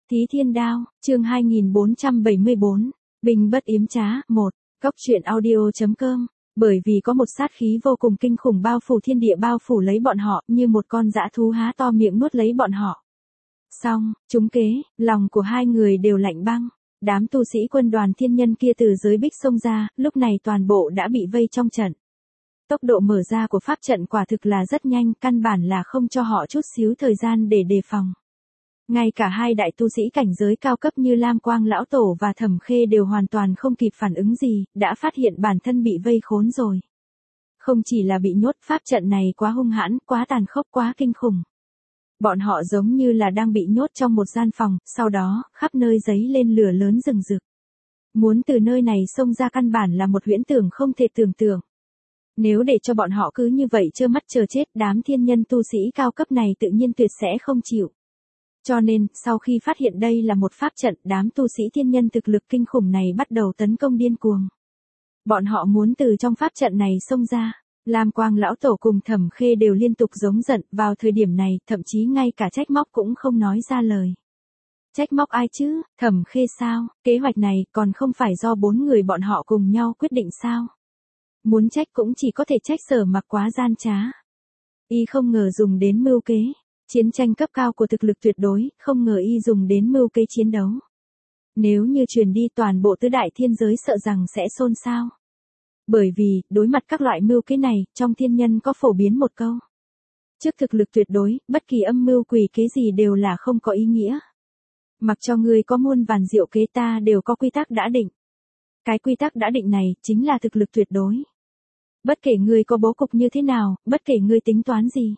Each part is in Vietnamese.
Thí Thiên Đao, chương 2474, Binh bất yếm trá, 1, Cốc truyện audio.com, bởi vì có một sát khí vô cùng kinh khủng bao phủ thiên địa, bao phủ lấy bọn họ, như một con dã thú há to miệng nuốt lấy bọn họ. Xong, trúng kế, lòng của hai người đều lạnh băng. Đám tu sĩ quân đoàn thiên nhân kia từ dưới bích xông ra, lúc này toàn bộ đã bị vây trong trận. Tốc độ mở ra của pháp trận quả thực là rất nhanh, căn bản là không cho họ chút xíu thời gian để đề phòng. Ngay cả hai đại tu sĩ cảnh giới cao cấp như Lam Quang Lão Tổ và Thẩm Khê đều hoàn toàn không kịp phản ứng gì, đã phát hiện bản thân bị vây khốn rồi. Không chỉ là bị nhốt, pháp trận này quá hung hãn, quá tàn khốc, quá kinh khủng. Bọn họ giống như là đang bị nhốt trong một gian phòng, sau đó, khắp nơi giấy lên lửa lớn rừng rực. Muốn từ nơi này xông ra căn bản là một huyễn tưởng không thể tưởng tượng. Nếu để cho bọn họ cứ như vậy trơ mắt chờ chết, đám thiên nhân tu sĩ cao cấp này tự nhiên tuyệt sẽ không chịu. Cho nên, sau khi phát hiện đây là một pháp trận, đám tu sĩ thiên nhân thực lực kinh khủng này bắt đầu tấn công điên cuồng. Bọn họ muốn từ trong pháp trận này xông ra. Lam Quang Lão Tổ cùng Thẩm Khê đều liên tục giống giận, vào thời điểm này, thậm chí ngay cả trách móc cũng không nói ra lời. Trách móc ai chứ, Thẩm Khê sao, kế hoạch này còn không phải do 4 người bọn họ cùng nhau quyết định sao? Muốn trách cũng chỉ có thể trách Sở Mặc quá gian trá. Y không ngờ dùng đến mưu kế. Chiến tranh cấp cao của thực lực tuyệt đối, không ngờ y dùng đến mưu kế chiến đấu. Nếu như truyền đi toàn bộ tứ đại thiên giới sợ rằng sẽ xôn xao. Bởi vì, đối mặt các loại mưu kế này, trong thiên nhân có phổ biến một câu. Trước thực lực tuyệt đối, bất kỳ âm mưu quỷ kế gì đều là không có ý nghĩa. Mặc cho ngươi có muôn vàn diệu kế, ta đều có quy tắc đã định. Cái quy tắc đã định này, chính là thực lực tuyệt đối. Bất kể ngươi có bố cục như thế nào, bất kể ngươi tính toán gì.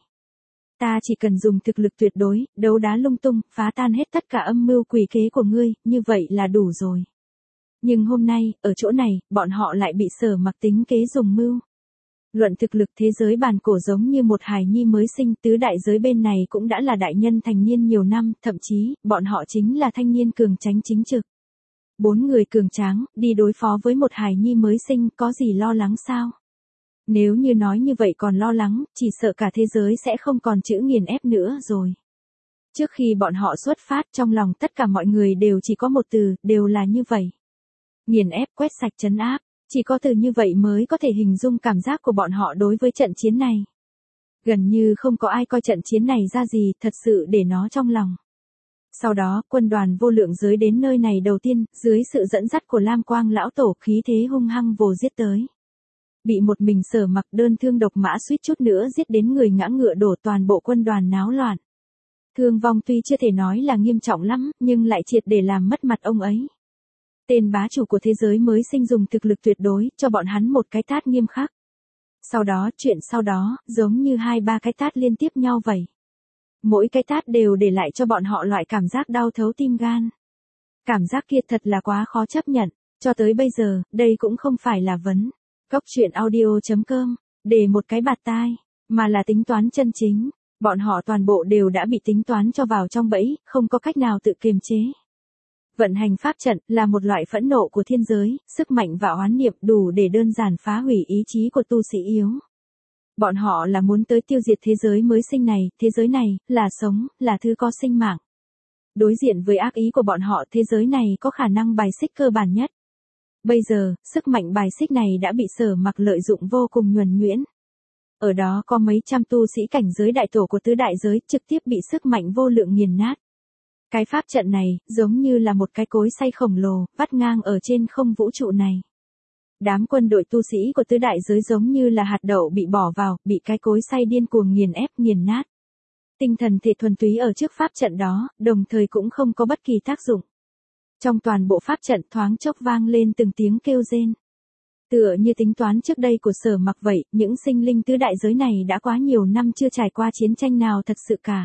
Ta chỉ cần dùng thực lực tuyệt đối, đấu đá lung tung, phá tan hết tất cả âm mưu quỷ kế của ngươi, như vậy là đủ rồi. Nhưng hôm nay, ở chỗ này, bọn họ lại bị Sở Mặc tính kế dùng mưu. Luận thực lực thế giới bàn cổ giống như một hài nhi mới sinh, tứ đại giới bên này cũng đã là đại nhân thành niên nhiều năm, thậm chí, bọn họ chính là thanh niên cường tráng chính trực. 4 người cường tráng, đi đối phó với một hài nhi mới sinh, có gì lo lắng sao? Nếu như nói như vậy còn lo lắng, chỉ sợ cả thế giới sẽ không còn chữ nghiền ép nữa rồi. Trước khi bọn họ xuất phát, trong lòng tất cả mọi người đều chỉ có một từ, đều là như vậy. Nghiền ép, quét sạch, trấn áp, chỉ có từ như vậy mới có thể hình dung cảm giác của bọn họ đối với trận chiến này. Gần như không có ai coi trận chiến này ra gì, thật sự để nó trong lòng. Sau đó, quân đoàn vô lượng giới đến nơi này đầu tiên, dưới sự dẫn dắt của Lam Quang Lão Tổ, khí thế hung hăng vồ giết tới. Bị một mình Sở Mặc đơn thương độc mã suýt chút nữa giết đến người ngã ngựa đổ, toàn bộ quân đoàn náo loạn. Thương vong tuy chưa thể nói là nghiêm trọng lắm, nhưng lại triệt để làm mất mặt ông ấy. Tên bá chủ của thế giới mới sinh dùng thực lực tuyệt đối, cho bọn hắn một cái tát nghiêm khắc. Sau đó, chuyện sau đó, giống như 2-3 cái tát liên tiếp nhau vậy. Mỗi cái tát đều để lại cho bọn họ loại cảm giác đau thấu tim gan. Cảm giác kia thật là quá khó chấp nhận, cho tới bây giờ, đây cũng không phải là vấn. Cốc truyện audio.com, để một cái bạt tai, mà là tính toán chân chính. Bọn họ toàn bộ đều đã bị tính toán cho vào trong bẫy, không có cách nào tự kiềm chế. Vận hành pháp trận là một loại phẫn nộ của thiên giới, sức mạnh và oán niệm đủ để đơn giản phá hủy ý chí của tu sĩ yếu. Bọn họ là muốn tới tiêu diệt thế giới mới sinh này, thế giới này, là sống, là thứ có sinh mạng. Đối diện với ác ý của bọn họ, thế giới này có khả năng bài xích cơ bản nhất. Bây giờ, sức mạnh bài xích này đã bị Sở Mặc lợi dụng vô cùng nhuần nhuyễn. Ở đó có mấy trăm tu sĩ cảnh giới đại tổ của tứ đại giới trực tiếp bị sức mạnh vô lượng nghiền nát. Cái pháp trận này, giống như là một cái cối xay khổng lồ, vắt ngang ở trên không vũ trụ này. Đám quân đội tu sĩ của tứ đại giới giống như là hạt đậu bị bỏ vào, bị cái cối xay điên cuồng nghiền ép, nghiền nát. Tinh thần thể thuần túy ở trước pháp trận đó, đồng thời cũng không có bất kỳ tác dụng. Trong toàn bộ pháp trận thoáng chốc vang lên từng tiếng kêu rên. Tựa như tính toán trước đây của Sở Mặc vậy, những sinh linh tứ đại giới này đã quá nhiều năm chưa trải qua chiến tranh nào thật sự cả.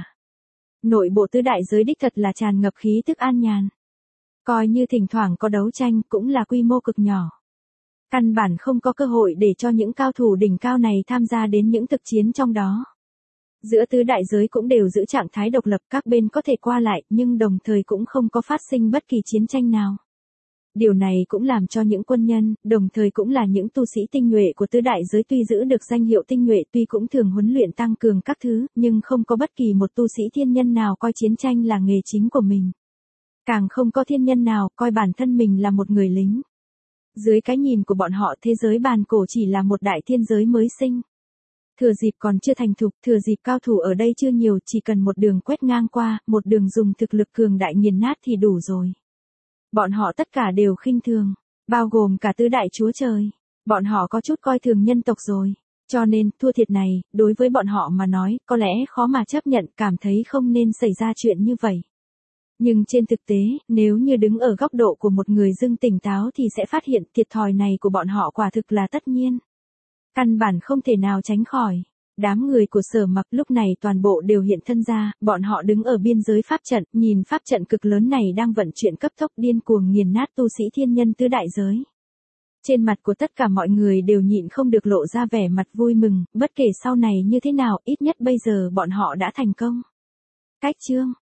Nội bộ tứ đại giới đích thật là tràn ngập khí tức an nhàn. Coi như thỉnh thoảng có đấu tranh cũng là quy mô cực nhỏ. Căn bản không có cơ hội để cho những cao thủ đỉnh cao này tham gia đến những thực chiến trong đó. Giữa tứ đại giới cũng đều giữ trạng thái độc lập, các bên có thể qua lại nhưng đồng thời cũng không có phát sinh bất kỳ chiến tranh nào. Điều này cũng làm cho những quân nhân, đồng thời cũng là những tu sĩ tinh nhuệ của tứ đại giới tuy giữ được danh hiệu tinh nhuệ, tuy cũng thường huấn luyện tăng cường các thứ, nhưng không có bất kỳ một tu sĩ thiên nhân nào coi chiến tranh là nghề chính của mình. Càng không có thiên nhân nào coi bản thân mình là một người lính. Dưới cái nhìn của bọn họ thế giới bàn cổ chỉ là một đại thiên giới mới sinh. Thừa dịp còn chưa thành thục, thừa dịp cao thủ ở đây chưa nhiều, chỉ cần một đường quét ngang qua, một đường dùng thực lực cường đại nghiền nát thì đủ rồi. Bọn họ tất cả đều khinh thường, bao gồm cả tứ đại chúa trời. Bọn họ có chút coi thường nhân tộc rồi. Cho nên, thua thiệt này, đối với bọn họ mà nói, có lẽ khó mà chấp nhận, cảm thấy không nên xảy ra chuyện như vậy. Nhưng trên thực tế, nếu như đứng ở góc độ của một người dưng tỉnh táo thì sẽ phát hiện thiệt thòi này của bọn họ quả thực là tất nhiên. Căn bản không thể nào tránh khỏi. Đám người của Sở Mặc lúc này toàn bộ đều hiện thân ra, bọn họ đứng ở biên giới pháp trận, nhìn pháp trận cực lớn này đang vận chuyển cấp tốc điên cuồng nghiền nát tu sĩ thiên nhân tứ đại giới. Trên mặt của tất cả mọi người đều nhịn không được lộ ra vẻ mặt vui mừng, bất kể sau này như thế nào, ít nhất bây giờ bọn họ đã thành công. Cách chương